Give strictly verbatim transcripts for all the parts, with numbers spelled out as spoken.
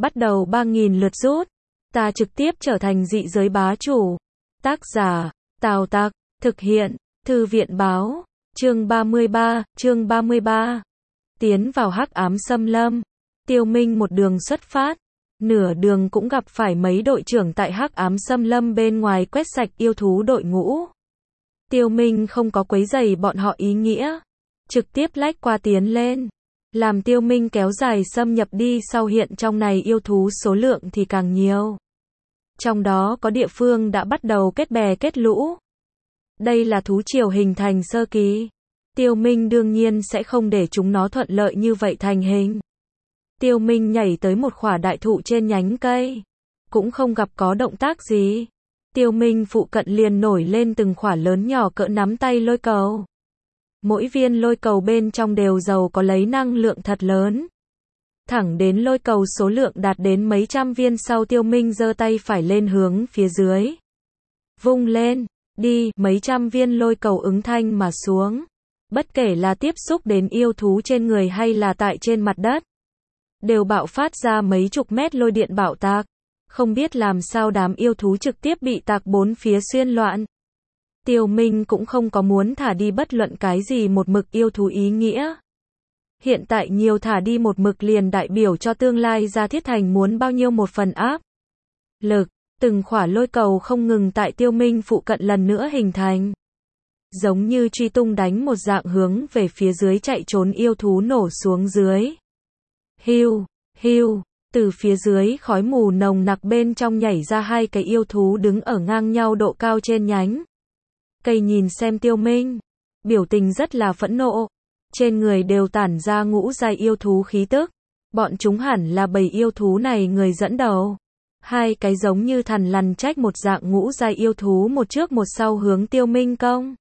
bắt đầu ba nghìn lượt rút. Ta trực tiếp trở thành dị giới bá chủ. Tác giả, Tào Tặc, thực hiện, Thư viện báo, chương ba mươi ba, chương ba mươi ba. Tiến vào hắc ám xâm lâm. Tiêu Minh một đường xuất phát. Nửa đường cũng gặp phải mấy đội trưởng tại hắc ám xâm lâm bên ngoài quét sạch yêu thú đội ngũ. Tiêu Minh không có quấy rầy bọn họ ý nghĩa. Trực tiếp lách qua tiến lên. Làm Tiêu Minh kéo dài xâm nhập đi sau hiện trong này yêu thú số lượng thì càng nhiều. Trong đó có địa phương đã bắt đầu kết bè kết lũ. Đây là thú triều hình thành sơ kỳ. Tiêu Minh đương nhiên sẽ không để chúng nó thuận lợi như vậy thành hình. Tiêu Minh nhảy tới một khỏa đại thụ trên nhánh cây. Cũng không gặp có động tác gì. Tiêu Minh phụ cận liền nổi lên từng khỏa lớn nhỏ cỡ nắm tay lôi cầu. Mỗi viên lôi cầu bên trong đều giàu có lấy năng lượng thật lớn. Thẳng đến lôi cầu số lượng đạt đến mấy trăm viên sau Tiêu Minh giơ tay phải lên hướng phía dưới. Vung lên, đi, mấy trăm viên lôi cầu ứng thanh mà xuống. Bất kể là tiếp xúc đến yêu thú trên người hay là tại trên mặt đất. Đều bạo phát ra mấy chục mét lôi điện bạo tạc. Không biết làm sao đám yêu thú trực tiếp bị tạc bốn phía xuyên loạn. Tiêu Minh cũng không có muốn thả đi bất luận cái gì một mực yêu thú ý nghĩa. Hiện tại nhiều thả đi một mực liền đại biểu cho tương lai ra thiết thành muốn bao nhiêu một phần áp lực. Từng khỏa lôi cầu không ngừng tại Tiêu Minh phụ cận lần nữa hình thành. Giống như truy tung đánh một dạng hướng về phía dưới chạy trốn yêu thú nổ xuống dưới. Hiu, hiu, từ phía dưới khói mù nồng nặc bên trong nhảy ra hai cái yêu thú đứng ở ngang nhau độ cao trên nhánh cây nhìn xem Tiêu Minh. Biểu tình rất là phẫn nộ. Trên người đều tản ra ngũ giai yêu thú khí tức. Bọn chúng hẳn là bầy yêu thú này người dẫn đầu. Hai cái giống như thằn lằn trách một dạng ngũ giai yêu thú một trước một sau hướng Tiêu Minh công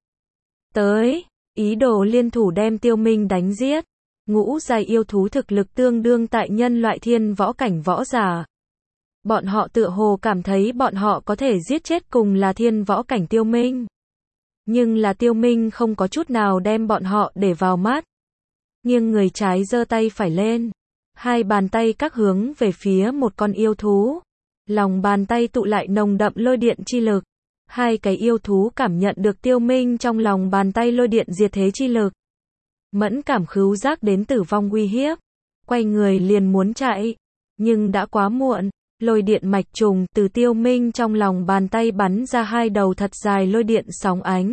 tới, ý đồ liên thủ đem Tiêu Minh đánh giết. Ngũ giai yêu thú thực lực tương đương tại nhân loại thiên võ cảnh võ giả. Bọn họ tựa hồ cảm thấy bọn họ có thể giết chết cùng là thiên võ cảnh Tiêu Minh. Nhưng là Tiêu Minh không có chút nào đem bọn họ để vào mắt. Nghiêng người trái giơ tay phải lên. Hai bàn tay các hướng về phía một con yêu thú. Lòng bàn tay tụ lại nồng đậm lôi điện chi lực. Hai cái yêu thú cảm nhận được Tiêu Minh trong lòng bàn tay lôi điện diệt thế chi lực. Mẫn cảm khứu giác đến tử vong uy hiếp. Quay người liền muốn chạy. Nhưng đã quá muộn. Lôi điện mạch trùng từ Tiêu Minh trong lòng bàn tay bắn ra hai đầu thật dài lôi điện sóng ánh.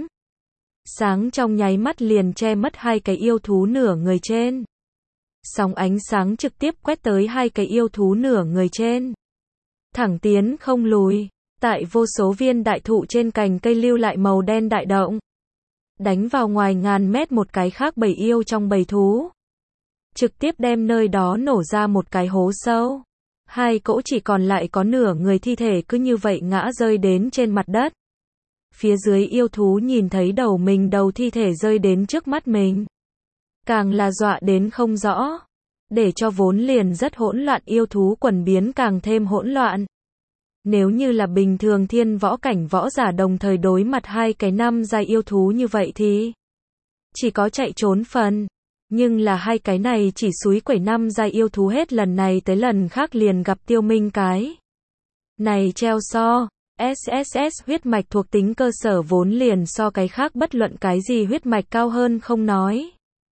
Sáng trong nháy mắt liền che mất hai cái yêu thú nửa người trên. Sóng ánh sáng trực tiếp quét tới hai cái yêu thú nửa người trên. Thẳng tiến không lùi. Tại vô số viên đại thụ trên cành cây lưu lại màu đen đại động. Đánh vào ngoài ngàn mét một cái khác bầy yêu trong bầy thú. Trực tiếp đem nơi đó nổ ra một cái hố sâu. Hai cỗ chỉ còn lại có nửa người thi thể cứ như vậy ngã rơi đến trên mặt đất. Phía dưới yêu thú nhìn thấy đầu mình đầu thi thể rơi đến trước mắt mình. Càng là dọa đến không rõ. Để cho vốn liền rất hỗn loạn yêu thú quần biến càng thêm hỗn loạn. Nếu như là bình thường thiên võ cảnh võ giả đồng thời đối mặt hai cái năm giai yêu thú như vậy thì chỉ có chạy trốn phần. Nhưng là hai cái này chỉ xúi quẩy năm giai yêu thú hết lần này tới lần khác liền gặp Tiêu Minh cái này treo so. ét ét ét huyết mạch thuộc tính cơ sở vốn liền so cái khác bất luận cái gì huyết mạch cao hơn không nói.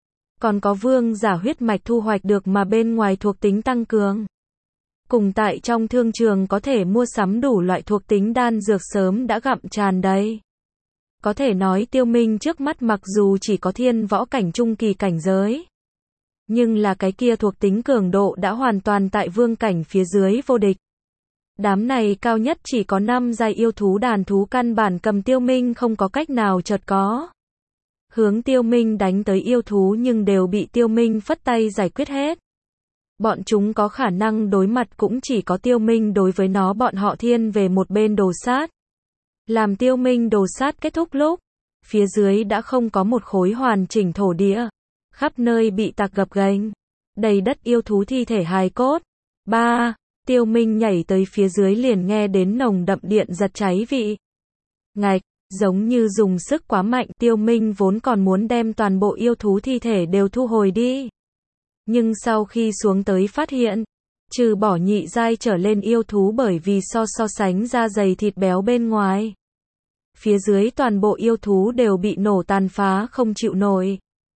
Còn có vương giả huyết mạch thu hoạch được mà bên ngoài thuộc tính tăng cường. Cùng tại trong thương trường có thể mua sắm đủ loại thuộc tính đan dược sớm đã gặm tràn đầy. Có thể nói Tiêu Minh trước mắt mặc dù chỉ có thiên võ cảnh trung kỳ cảnh giới. Nhưng là cái kia thuộc tính cường độ đã hoàn toàn tại vương cảnh phía dưới vô địch. Đám này cao nhất chỉ có năm giai yêu thú đàn thú căn bản cầm Tiêu Minh không có cách nào chợt có. Hướng Tiêu Minh đánh tới yêu thú nhưng đều bị Tiêu Minh phất tay giải quyết hết. Bọn chúng có khả năng đối mặt cũng chỉ có Tiêu Minh đối với nó bọn họ thiên về một bên đồ sát. Làm Tiêu Minh đồ sát kết thúc lúc, phía dưới đã không có một khối hoàn chỉnh thổ địa. Khắp nơi bị tạc gập ghềnh, đầy đất yêu thú thi thể hài cốt. ba. Tiêu Minh nhảy tới phía dưới liền nghe đến nồng đậm điện giật cháy vị. Ngạch, giống như dùng sức quá mạnh, Tiêu Minh vốn còn muốn đem toàn bộ yêu thú thi thể đều thu hồi đi. Nhưng sau khi xuống tới phát hiện, Trừ bỏ nhị giai trở lên yêu thú bởi vì so so sánh da dày thịt béo bên ngoài. Phía dưới toàn bộ yêu thú đều bị nổ tàn phá không chịu nổi.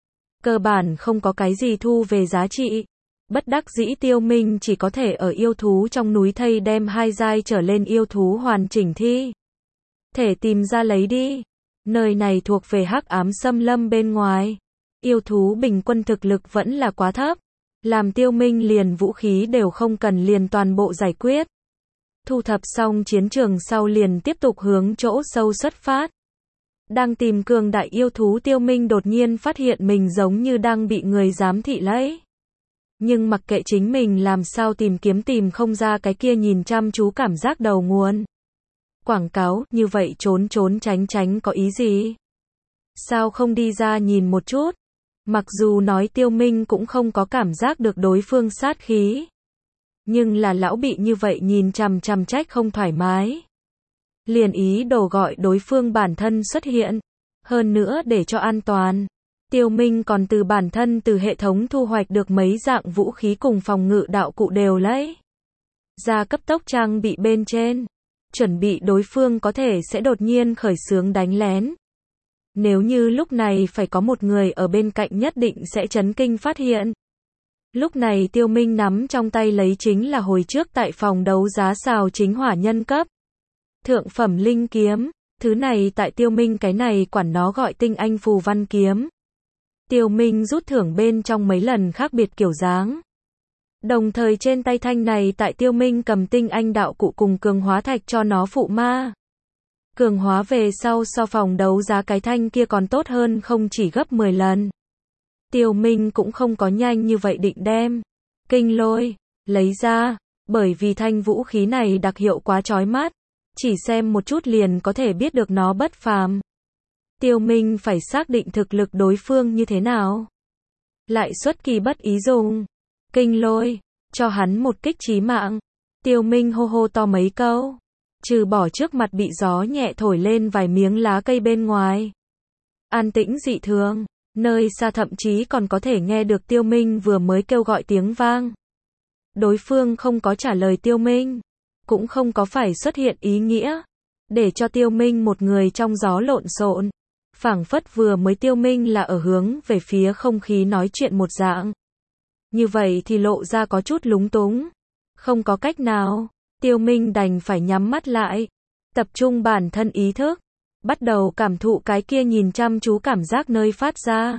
Cơ bản không có cái gì thu về giá trị. Bất đắc dĩ Tiêu Minh chỉ có thể ở yêu thú trong núi thây đem hai giai trở lên yêu thú hoàn chỉnh thi thể tìm ra lấy đi. Nơi này thuộc về hắc ám xâm lâm bên ngoài. Yêu thú bình quân thực lực vẫn là quá thấp. Làm Tiêu Minh liền vũ khí đều không cần liền toàn bộ giải quyết. Thu thập xong chiến trường sau liền tiếp tục hướng chỗ sâu xuất phát. Đang tìm cường đại yêu thú Tiêu Minh đột nhiên phát hiện mình giống như đang bị người giám thị lấy. Nhưng mặc kệ chính mình làm sao tìm kiếm tìm không ra cái kia nhìn chăm chú cảm giác đầu nguồn. Quảng cáo, như vậy trốn trốn tránh tránh có ý gì? Sao không đi ra nhìn một chút? Mặc dù nói Tiêu Minh cũng không có cảm giác được đối phương sát khí. Nhưng là lão bị như vậy nhìn chằm chằm trách không thoải mái. Liền ý đồ gọi đối phương bản thân xuất hiện. Hơn nữa để cho an toàn. Tiêu Minh còn từ bản thân từ hệ thống thu hoạch được mấy dạng vũ khí cùng phòng ngự đạo cụ đều lấy ra cấp tốc trang bị bên trên. Chuẩn bị đối phương có thể sẽ đột nhiên khởi xướng đánh lén. Nếu như lúc này phải có một người ở bên cạnh nhất định sẽ chấn kinh phát hiện. Lúc này Tiêu Minh nắm trong tay lấy chính là hồi trước tại phòng đấu giá xào chính hỏa nhân cấp. Thượng phẩm linh kiếm, thứ này tại Tiêu Minh cái này quản nó gọi tinh anh phù văn kiếm. Tiêu Minh rút thưởng bên trong mấy lần khác biệt kiểu dáng. Đồng thời trên tay thanh này tại Tiêu Minh cầm tinh anh đạo cụ cùng cường hóa thạch cho nó phụ ma. Cường hóa về sau so phòng đấu giá cái thanh kia còn tốt hơn không chỉ gấp mười lần. Tiêu Minh cũng không có nhanh như vậy định đem kinh lôi lấy ra, bởi vì thanh vũ khí này đặc hiệu quá chói mắt, chỉ xem một chút liền có thể biết được nó bất phàm. Tiêu Minh phải xác định thực lực đối phương như thế nào. Lại xuất kỳ bất ý dùng kinh lôi cho hắn một kích chí mạng. Tiêu Minh hô hô to mấy câu, trừ bỏ trước mặt bị gió nhẹ thổi lên vài miếng lá cây bên ngoài. An tĩnh dị thường, nơi xa thậm chí còn có thể nghe được Tiêu Minh vừa mới kêu gọi tiếng vang. Đối phương không có trả lời Tiêu Minh, cũng không có phải xuất hiện ý nghĩa, để cho Tiêu Minh một người trong gió lộn xộn. Phảng phất vừa mới Tiêu Minh là ở hướng về phía không khí nói chuyện một dạng. Như vậy thì lộ ra có chút lúng túng. Không có cách nào, Tiêu Minh đành phải nhắm mắt lại, tập trung bản thân ý thức, bắt đầu cảm thụ cái kia nhìn chăm chú cảm giác nơi phát ra.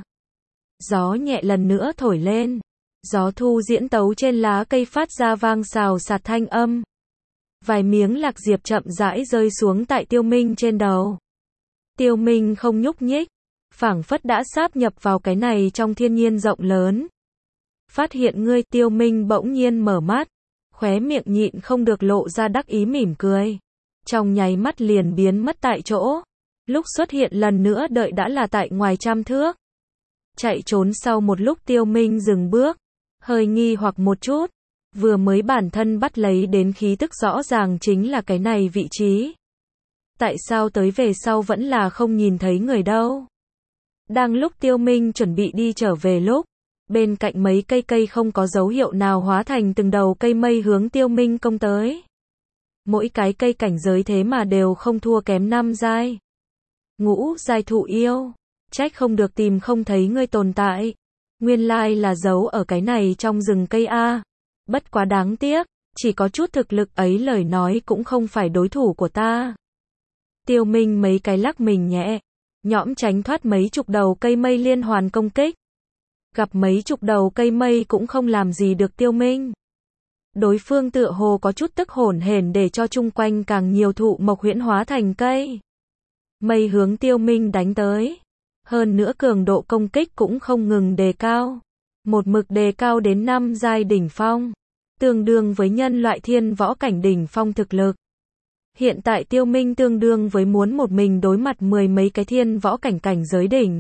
Gió nhẹ lần nữa thổi lên, gió thu diễn tấu trên lá cây phát ra vang xào xạc thanh âm. Vài miếng lạc diệp chậm rãi rơi xuống tại Tiêu Minh trên đầu. Tiêu Minh không nhúc nhích, phảng phất đã sáp nhập vào cái này trong thiên nhiên rộng lớn. Phát hiện ngươi, Tiêu Minh bỗng nhiên mở mắt, khóe miệng nhịn không được lộ ra đắc ý mỉm cười. Trong nháy mắt liền biến mất tại chỗ. Lúc xuất hiện lần nữa đợi đã là tại ngoài trăm thước. Chạy trốn sau một lúc Tiêu Minh dừng bước, hơi nghi hoặc một chút. Vừa mới bản thân bắt lấy đến khí tức rõ ràng chính là cái này vị trí. Tại sao tới về sau vẫn là không nhìn thấy người đâu? Đang lúc Tiêu Minh chuẩn bị đi trở về lúc, bên cạnh mấy cây cây không có dấu hiệu nào hóa thành từng đầu cây mây hướng Tiêu Minh công tới. Mỗi cái cây cảnh giới thế mà đều không thua kém năm giai. Ngũ giai thụ yêu, trách không được tìm không thấy ngươi tồn tại. Nguyên lai là giấu ở cái này trong rừng cây a. Bất quá đáng tiếc, chỉ có chút thực lực ấy lời nói cũng không phải đối thủ của ta. Tiêu Minh mấy cái lắc mình nhẹ, nhõm tránh thoát mấy chục đầu cây mây liên hoàn công kích. Gặp mấy chục đầu cây mây cũng không làm gì được Tiêu Minh. Đối phương tựa hồ có chút tức hổn hển để cho chung quanh càng nhiều thụ mộc huyễn hóa thành cây mây hướng Tiêu Minh đánh tới. Hơn nữa cường độ công kích cũng không ngừng đề cao. Một mực đề cao đến năm giai đỉnh phong, tương đương với nhân loại thiên võ cảnh đỉnh phong thực lực. Hiện tại Tiêu Minh tương đương với muốn một mình đối mặt mười mấy cái thiên võ cảnh cảnh giới đỉnh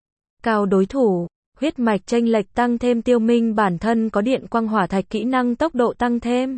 cao đối thủ. Huyết mạch chênh lệch tăng thêm Tiêu Minh bản thân có điện quang hỏa thạch kỹ năng tốc độ tăng thêm.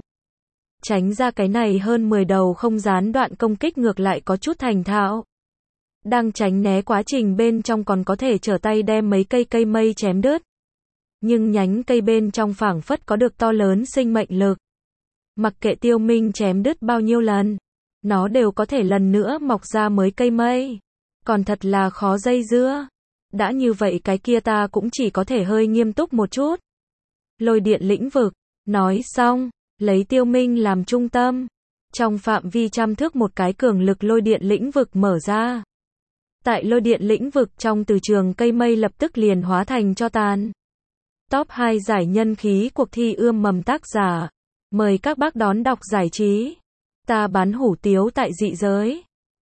Tránh ra cái này hơn mười đầu không gián đoạn công kích ngược lại có chút thành thạo. Đang tránh né quá trình bên trong còn có thể trở tay đem mấy cây cây mây chém đứt. nhưng nhánh cây bên trong phảng phất có được to lớn sinh mệnh lực. Mặc kệ Tiêu Minh chém đứt bao nhiêu lần, nó đều có thể lần nữa mọc ra mới cây mây. Còn thật là khó dây dưa. Đã như vậy cái kia ta cũng chỉ có thể hơi nghiêm túc một chút. Lôi điện lĩnh vực. Nói xong, lấy Tiêu Minh làm trung tâm. Trong phạm vi trăm thước một cái cường lực lôi điện lĩnh vực mở ra. Tại lôi điện lĩnh vực trong từ trường cây mây lập tức liền hóa thành cho tàn. Top hai giải nhân khí cuộc thi ươm mầm tác giả. Mời các bác đón đọc giải trí. Ta bán hủ tiếu tại dị giới.